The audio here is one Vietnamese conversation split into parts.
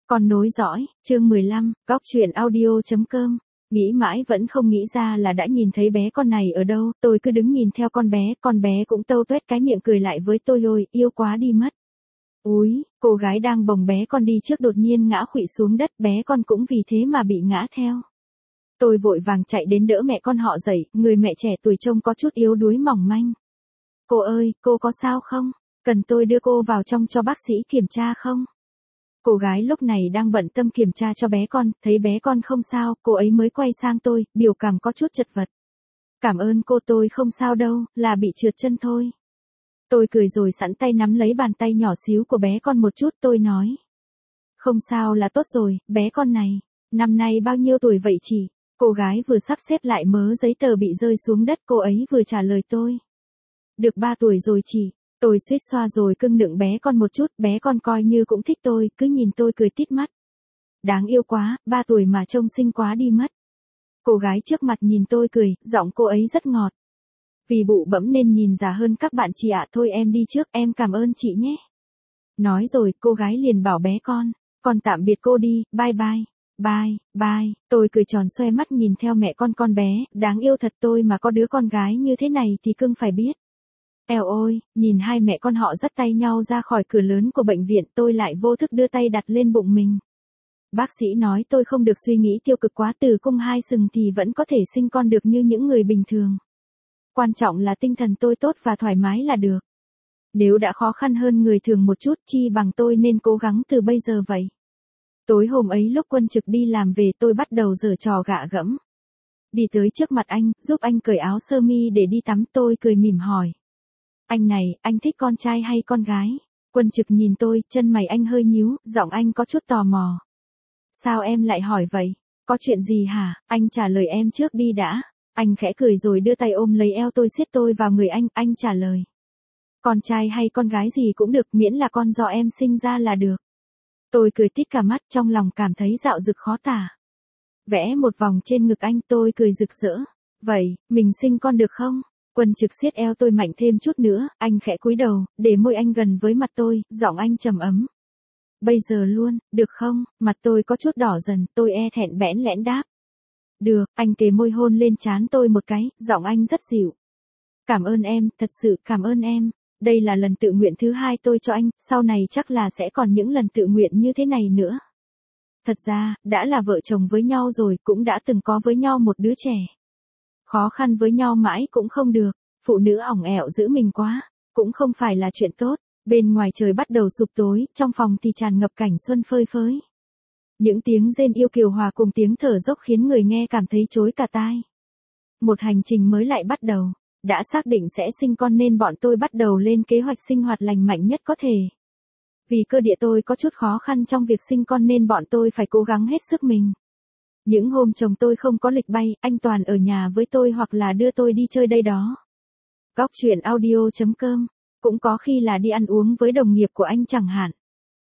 Con nối dõi, chương 15, góc truyện audio.com. Nghĩ mãi vẫn không nghĩ ra là đã nhìn thấy bé con này ở đâu, tôi cứ đứng nhìn theo con bé cũng tâu tuét cái miệng cười lại với tôi ôi, yêu quá đi mất. Úi, cô gái đang bồng bé con đi trước đột nhiên ngã khuỵu xuống đất, bé con cũng vì thế mà bị ngã theo. Tôi vội vàng chạy đến đỡ mẹ con họ dậy, người mẹ trẻ tuổi trông có chút yếu đuối mỏng manh. Cô ơi, cô có sao không? Cần tôi đưa cô vào trong cho bác sĩ kiểm tra không? Cô gái lúc này đang bận tâm kiểm tra cho bé con, thấy bé con không sao, cô ấy mới quay sang tôi, biểu cảm có chút chật vật. Cảm ơn cô, tôi không sao đâu, là bị trượt chân thôi. Tôi cười rồi sẵn tay nắm lấy bàn tay nhỏ xíu của bé con một chút, tôi nói. Không sao là tốt rồi, bé con này, năm nay bao nhiêu tuổi vậy chị? Cô gái vừa sắp xếp lại mớ giấy tờ bị rơi xuống đất, cô ấy vừa trả lời tôi. Được 3 tuổi rồi chị. Tôi suýt xoa rồi cưng nựng bé con một chút, bé con coi như cũng thích tôi, cứ nhìn tôi cười tít mắt. Đáng yêu quá, 3 tuổi mà trông xinh quá đi mất. Cô gái trước mặt nhìn tôi cười, giọng cô ấy rất ngọt. Vì bụ bẫm nên nhìn già hơn các bạn chị ạ, thôi em đi trước, em cảm ơn chị nhé. Nói rồi, cô gái liền bảo bé con tạm biệt cô đi, bye bye. Bye, bye, tôi cười tròn xoe mắt nhìn theo mẹ con bé, đáng yêu thật, tôi mà có đứa con gái như thế này thì cưng phải biết. Eo ôi, nhìn hai mẹ con họ dắt tay nhau ra khỏi cửa lớn của bệnh viện, tôi lại vô thức đưa tay đặt lên bụng mình. Bác sĩ nói tôi không được suy nghĩ tiêu cực quá, tử cung 2 sừng thì vẫn có thể sinh con được như những người bình thường. Quan trọng là tinh thần tôi tốt và thoải mái là được. Nếu đã khó khăn hơn người thường một chút, chi bằng tôi nên cố gắng từ bây giờ vậy. Tối hôm ấy lúc Quân Trực đi làm về, tôi bắt đầu giở trò gạ gẫm. Đi tới trước mặt anh, giúp anh cởi áo sơ mi để đi tắm, tôi cười mỉm hỏi. Anh này, anh thích con trai hay con gái? Quân Trực nhìn tôi, chân mày anh hơi nhíu, giọng anh có chút tò mò. Sao em lại hỏi vậy? Có chuyện gì hả? Anh trả lời em trước đi đã. Anh khẽ cười rồi đưa tay ôm lấy eo tôi, siết tôi vào người anh trả lời. Con trai hay con gái gì cũng được, miễn là con do em sinh ra là được. Tôi cười tít cả mắt, trong lòng cảm thấy dạo dực khó tả. Vẽ một vòng trên ngực anh, tôi cười rực rỡ. Vậy, mình sinh con được không? Quân Trực siết eo tôi mạnh thêm chút nữa, anh khẽ cúi đầu, để môi anh gần với mặt tôi, giọng anh trầm ấm. Bây giờ luôn, được không? Mặt tôi có chút đỏ dần, tôi e thẹn bẽn lẽn đáp. Được, anh kề môi hôn lên trán tôi một cái, giọng anh rất dịu. Cảm ơn em, thật sự cảm ơn em. Đây là lần tự nguyện thứ 2 tôi cho anh, sau này chắc là sẽ còn những lần tự nguyện như thế này nữa. Thật ra, đã là vợ chồng với nhau rồi, cũng đã từng có với nhau một đứa trẻ. Khó khăn với nhau mãi cũng không được, phụ nữ ỏng ẻo giữ mình quá, cũng không phải là chuyện tốt. Bên ngoài trời bắt đầu sụp tối, trong phòng thì tràn ngập cảnh xuân phơi phới. Những tiếng rên yêu kiều hòa cùng tiếng thở dốc khiến người nghe cảm thấy chối cả tai. Một hành trình mới lại bắt đầu. Đã xác định sẽ sinh con nên bọn tôi bắt đầu lên kế hoạch sinh hoạt lành mạnh nhất có thể. Vì cơ địa tôi có chút khó khăn trong việc sinh con nên bọn tôi phải cố gắng hết sức mình. Những hôm chồng tôi không có lịch bay, anh toàn ở nhà với tôi hoặc là đưa tôi đi chơi đây đó. Góc truyện audio.com, cũng có khi là đi ăn uống với đồng nghiệp của anh chẳng hạn.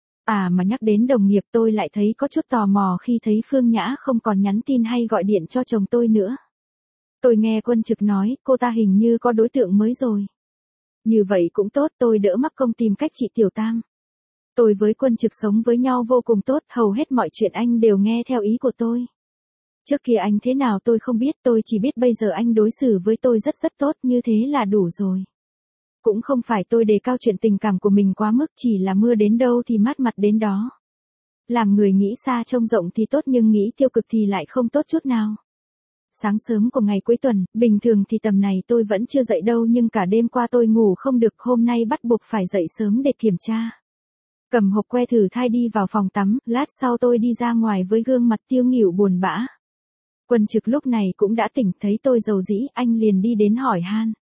À mà nhắc đến đồng nghiệp, tôi lại thấy có chút tò mò khi thấy Phương Nhã không còn nhắn tin hay gọi điện cho chồng tôi nữa. Tôi nghe Quân Trực nói, cô ta hình như có đối tượng mới rồi. Như vậy cũng tốt, tôi đỡ mắc công tìm cách trị Tiểu Tam. Tôi với Quân Trực sống với nhau vô cùng tốt, hầu hết mọi chuyện anh đều nghe theo ý của tôi. Trước kia anh thế nào tôi không biết, tôi chỉ biết bây giờ anh đối xử với tôi rất rất tốt, như thế là đủ rồi. Cũng không phải tôi đề cao chuyện tình cảm của mình quá mức, chỉ là mưa đến đâu thì mát mặt đến đó. Làm người nghĩ xa trông rộng thì tốt nhưng nghĩ tiêu cực thì lại không tốt chút nào. Sáng sớm của ngày cuối tuần, bình thường thì tầm này tôi vẫn chưa dậy đâu nhưng cả đêm qua tôi ngủ không được, hôm nay bắt buộc phải dậy sớm để kiểm tra. Cầm hộp que thử thai đi vào phòng tắm, lát sau tôi đi ra ngoài với gương mặt tiêu nghỉu buồn bã. Quân Trực lúc này cũng đã tỉnh, thấy tôi rầu rĩ, anh liền đi đến hỏi han.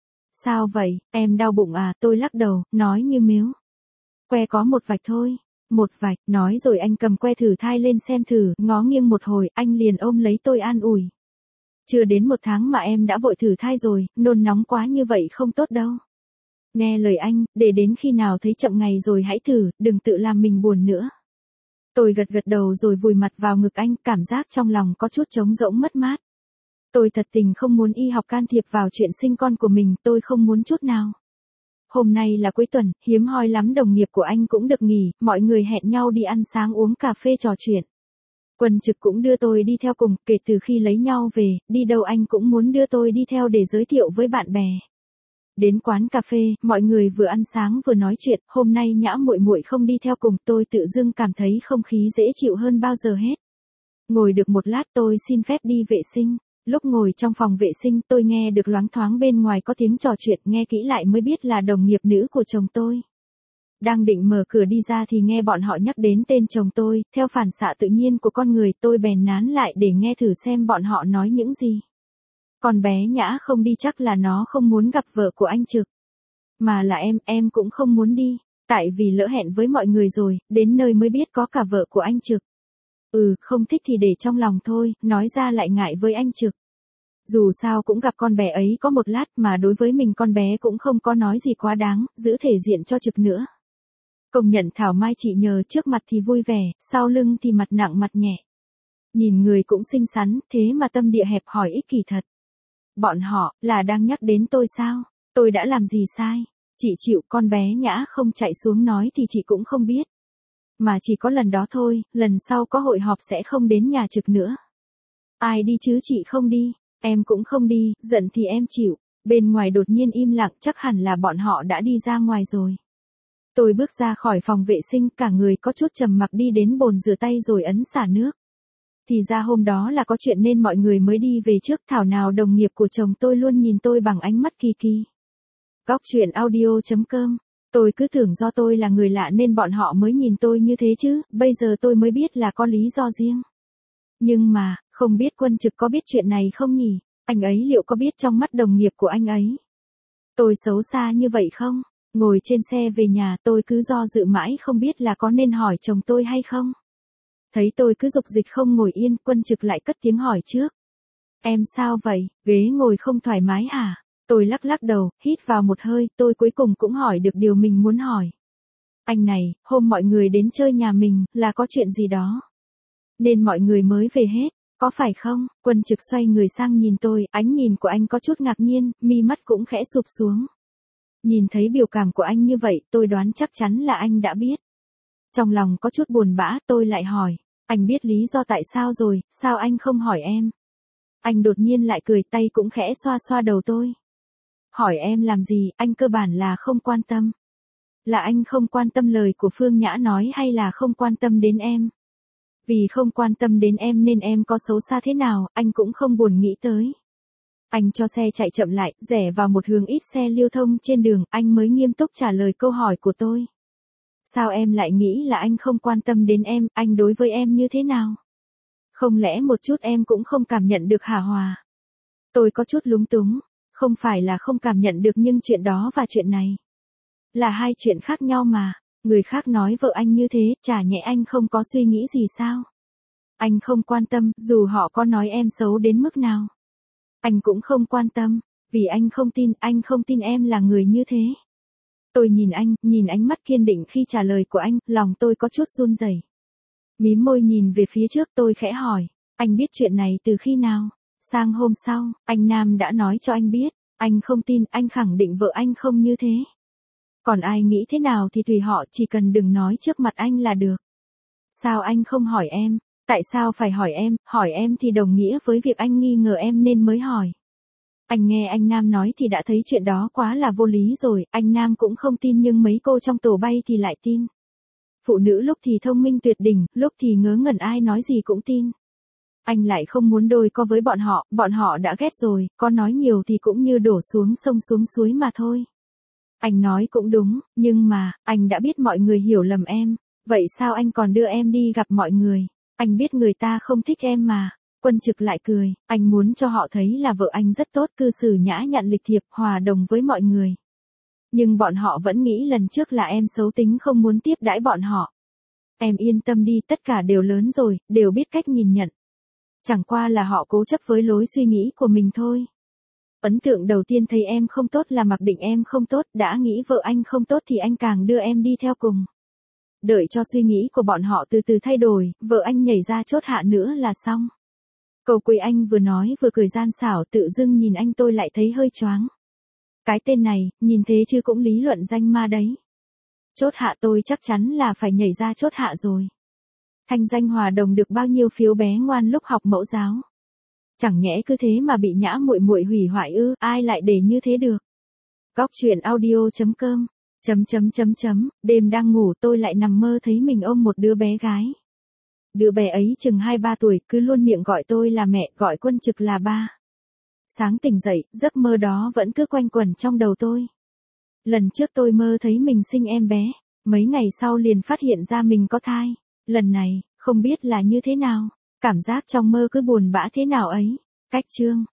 Sao vậy, em đau bụng à? Tôi lắc đầu, nói như mếu. Que có một vạch thôi. Một vạch, nói rồi anh cầm que thử thai lên xem thử, ngó nghiêng một hồi, anh liền ôm lấy tôi an ủi. Chưa đến 1 tháng mà em đã vội thử thai rồi, nôn nóng quá như vậy không tốt đâu. Nghe lời anh, để đến khi nào thấy chậm ngày rồi hãy thử, đừng tự làm mình buồn nữa. Tôi gật gật đầu rồi vùi mặt vào ngực anh, cảm giác trong lòng có chút trống rỗng mất mát. Tôi thật tình không muốn y học can thiệp vào chuyện sinh con của mình, tôi không muốn chút nào. Hôm nay là cuối tuần, hiếm hoi lắm đồng nghiệp của anh cũng được nghỉ, mọi người hẹn nhau đi ăn sáng uống cà phê trò chuyện. Quân Trực cũng đưa tôi đi theo cùng, kể từ khi lấy nhau về, đi đâu anh cũng muốn đưa tôi đi theo để giới thiệu với bạn bè. Đến quán cà phê, mọi người vừa ăn sáng vừa nói chuyện, hôm nay Nhã muội muội không đi theo cùng, tôi tự dưng cảm thấy không khí dễ chịu hơn bao giờ hết. Ngồi được một lát tôi xin phép đi vệ sinh. Lúc ngồi trong phòng vệ sinh tôi nghe được loáng thoáng bên ngoài có tiếng trò chuyện, nghe kỹ lại mới biết là đồng nghiệp nữ của chồng tôi. Đang định mở cửa đi ra thì nghe bọn họ nhắc đến tên chồng tôi, theo phản xạ tự nhiên của con người tôi bèn nán lại để nghe thử xem bọn họ nói những gì. Con bé Nhã không đi chắc là nó không muốn gặp vợ của anh Trực. Mà là em cũng không muốn đi, tại vì lỡ hẹn với mọi người rồi, đến nơi mới biết có cả vợ của anh Trực. Không thích thì để trong lòng thôi, nói ra lại ngại với anh Trực. Dù sao cũng gặp con bé ấy có một lát mà đối với mình con bé cũng không có nói gì quá đáng, giữ thể diện cho Trực nữa. Công nhận thảo mai chị nhờ, trước mặt thì vui vẻ, sau lưng thì mặt nặng mặt nhẹ. Nhìn người cũng xinh xắn, thế mà tâm địa hẹp hòi ích kỷ thật. Bọn họ, là đang nhắc đến tôi sao? Tôi đã làm gì sai? Chị chịu, con bé Nhã không chạy xuống nói thì chị cũng không biết. Mà chỉ có lần đó thôi, lần sau có hội họp sẽ không đến nhà Trực nữa. Ai đi chứ chị không đi, em cũng không đi, giận thì em chịu. Bên ngoài đột nhiên im lặng, chắc hẳn là bọn họ đã đi ra ngoài rồi. Tôi bước ra khỏi phòng vệ sinh, cả người có chút trầm mặc đi đến bồn rửa tay rồi ấn xả nước. Thì ra hôm đó là có chuyện nên mọi người mới đi về trước, thảo nào đồng nghiệp của chồng tôi luôn nhìn tôi bằng ánh mắt kỳ kỳ. Góc truyện audio.com. Tôi cứ tưởng do tôi là người lạ nên bọn họ mới nhìn tôi như thế chứ, bây giờ tôi mới biết là có lý do riêng. Nhưng mà, không biết Quân Trực có biết chuyện này không nhỉ? Anh ấy liệu có biết trong mắt đồng nghiệp của anh ấy tôi xấu xa như vậy không? Ngồi trên xe về nhà tôi cứ do dự mãi không biết là có nên hỏi chồng tôi hay không. Thấy tôi cứ dục dịch không ngồi yên, Quân Trực lại cất tiếng hỏi trước. Em sao vậy, ghế ngồi không thoải mái hả? Tôi lắc lắc đầu, hít vào một hơi, tôi cuối cùng cũng hỏi được điều mình muốn hỏi. Anh này, hôm mọi người đến chơi nhà mình, là có chuyện gì đó nên mọi người mới về hết, có phải không? Quân Trực xoay người sang nhìn tôi, ánh nhìn của anh có chút ngạc nhiên, mi mắt cũng khẽ sụp xuống. Nhìn thấy biểu cảm của anh như vậy, tôi đoán chắc chắn là anh đã biết. Trong lòng có chút buồn bã, tôi lại hỏi, anh biết lý do tại sao rồi, sao anh không hỏi em? Anh đột nhiên lại cười, tay cũng khẽ xoa xoa đầu tôi. Hỏi em làm gì, anh cơ bản là không quan tâm. Là anh không quan tâm lời của Phương Nhã nói hay là không quan tâm đến em? Vì không quan tâm đến em nên em có xấu xa thế nào, anh cũng không buồn nghĩ tới. Anh cho xe chạy chậm lại, rẽ vào một hướng ít xe lưu thông trên đường, anh mới nghiêm túc trả lời câu hỏi của tôi. Sao em lại nghĩ là anh không quan tâm đến em, anh đối với em như thế nào? Không lẽ một chút em cũng không cảm nhận được hả Hòa? Tôi có chút lúng túng, không phải là không cảm nhận được nhưng chuyện đó và chuyện này là hai chuyện khác nhau mà. Người khác nói vợ anh như thế, chả nhẽ anh không có suy nghĩ gì sao? Anh không quan tâm, dù họ có nói em xấu đến mức nào. Anh cũng không quan tâm, vì anh không tin em là người như thế. Tôi nhìn ánh mắt kiên định khi trả lời của anh, lòng tôi có chút run rẩy. Mím môi nhìn về phía trước tôi khẽ hỏi, anh biết chuyện này từ khi nào? Sang hôm sau, anh Nam đã nói cho anh biết, anh không tin, anh khẳng định vợ anh không như thế. Còn ai nghĩ thế nào thì tùy họ, chỉ cần đừng nói trước mặt anh là được. Sao anh không hỏi em? Tại sao phải hỏi em thì đồng nghĩa với việc anh nghi ngờ em nên mới hỏi. Anh nghe anh Nam nói thì đã thấy chuyện đó quá là vô lý rồi, anh Nam cũng không tin nhưng mấy cô trong tổ bay thì lại tin. Phụ nữ lúc thì thông minh tuyệt đỉnh, lúc thì ngớ ngẩn ai nói gì cũng tin. Anh lại không muốn đôi co với bọn họ đã ghét rồi, có nói nhiều thì cũng như đổ xuống sông xuống suối mà thôi. Anh nói cũng đúng, nhưng mà, anh đã biết mọi người hiểu lầm em, vậy sao anh còn đưa em đi gặp mọi người? Anh biết người ta không thích em mà. Quân Trực lại cười, anh muốn cho họ thấy là vợ anh rất tốt, cư xử nhã nhặn lịch thiệp, hòa đồng với mọi người. Nhưng bọn họ vẫn nghĩ lần trước là em xấu tính không muốn tiếp đãi bọn họ. Em yên tâm đi, tất cả đều lớn rồi, đều biết cách nhìn nhận. Chẳng qua là họ cố chấp với lối suy nghĩ của mình thôi. Ấn tượng đầu tiên thấy em không tốt là mặc định em không tốt, đã nghĩ vợ anh không tốt thì anh càng đưa em đi theo cùng. Đợi cho suy nghĩ của bọn họ từ từ thay đổi, vợ anh nhảy ra chốt hạ nữa là xong. Câu cuối anh vừa nói vừa cười gian xảo, tự dưng nhìn anh tôi lại thấy hơi choáng. Cái tên này, nhìn thế chứ cũng lý luận danh ma đấy. Chốt hạ tôi chắc chắn là phải nhảy ra chốt hạ rồi. Thanh danh Hòa Đồng được bao nhiêu phiếu bé ngoan lúc học mẫu giáo. Chẳng nhẽ cứ thế mà bị Nhã muội muội hủy hoại ư, ai lại để như thế được. Góc truyện audio.com Đêm đang ngủ tôi lại nằm mơ thấy mình ôm một đứa bé gái. Đứa bé ấy chừng 2-3 tuổi, cứ luôn miệng gọi tôi là mẹ, gọi Quân Trực là ba. Sáng tỉnh dậy, giấc mơ đó vẫn cứ quanh quẩn trong đầu tôi. Lần trước tôi mơ thấy mình sinh em bé, mấy ngày sau liền phát hiện ra mình có thai. Lần này, không biết là như thế nào, cảm giác trong mơ cứ buồn bã thế nào ấy. Cách chương